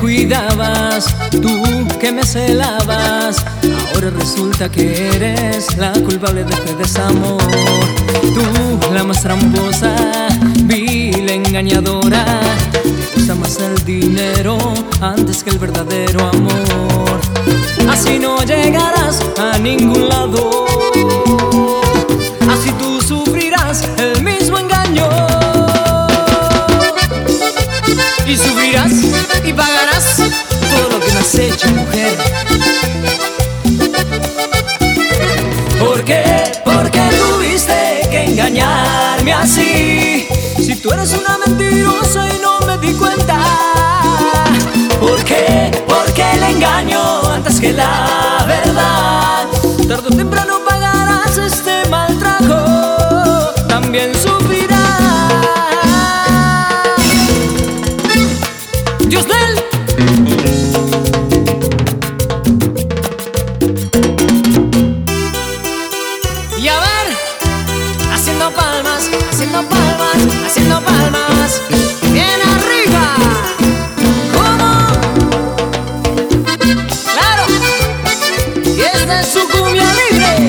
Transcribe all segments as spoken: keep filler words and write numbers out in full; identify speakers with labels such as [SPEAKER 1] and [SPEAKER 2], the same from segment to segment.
[SPEAKER 1] cuidabas, tú que me celabas, ahora resulta que eres la culpable de este desamor. Tú, la más tramposa, vil, engañadora, te gusta más el dinero antes que el verdadero amor. Así no llegarás a ningún lado, así tú sufrirás el mismo engaño. Y sufrirás y pagarás todo lo que me has hecho, mujer. ¿Por qué? ¿Por qué tuviste que engañarme así? Si tú eres una mentirosa y no me di cuenta. ¿Por qué? ¿Por qué el engaño antes que la verdad? Tarde o temprano pagarás este mal trago, también sufrirás. Dios del y a ver, haciendo palmas, haciendo palmas, haciendo palmas, bien arriba. ¿Cómo? Claro. Y esta es su cumbia libre.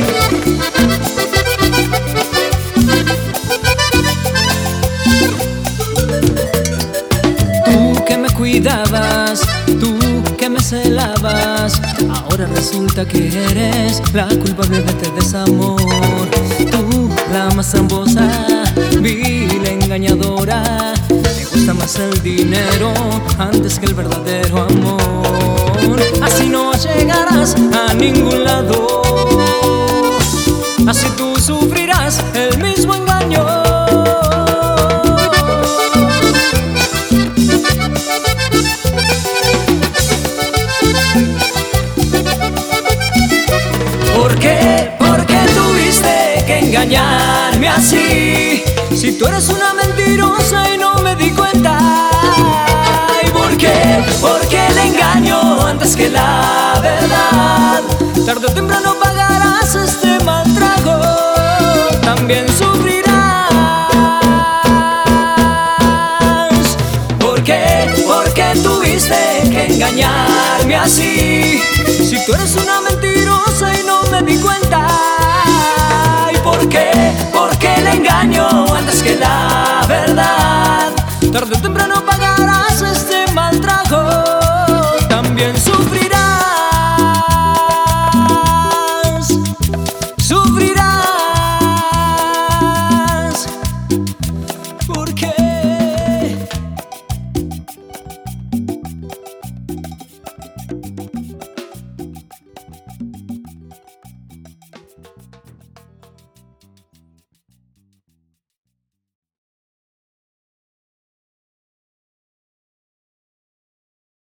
[SPEAKER 1] Tú que me cuidabas, tú que me celabas, ahora resulta que eres la culpable de este desamor. Tú, la más tramposa, vil, engañadora, te gusta más el dinero antes que el verdadero amor. Así no llegarás a ningún lado, así tú sufrirás el mismo engaño. ¿Por qué? ¿Por qué tuviste que engañarme así? Si tú eres una mentirosa y no me di cuenta. ¿Y por qué? ¿Por qué el engaño antes que la verdad? Tarde o temprano pagarás este mal trago, también sufrirás. ¿Por qué? ¿Por qué tuviste que engañarme así? Si tú eres una mentirosa y no me di cuenta. ¿Y por qué? ¿Por qué el engaño antes que la verdad? Tarde o temprano pagarás este mal trago, también sufrirás.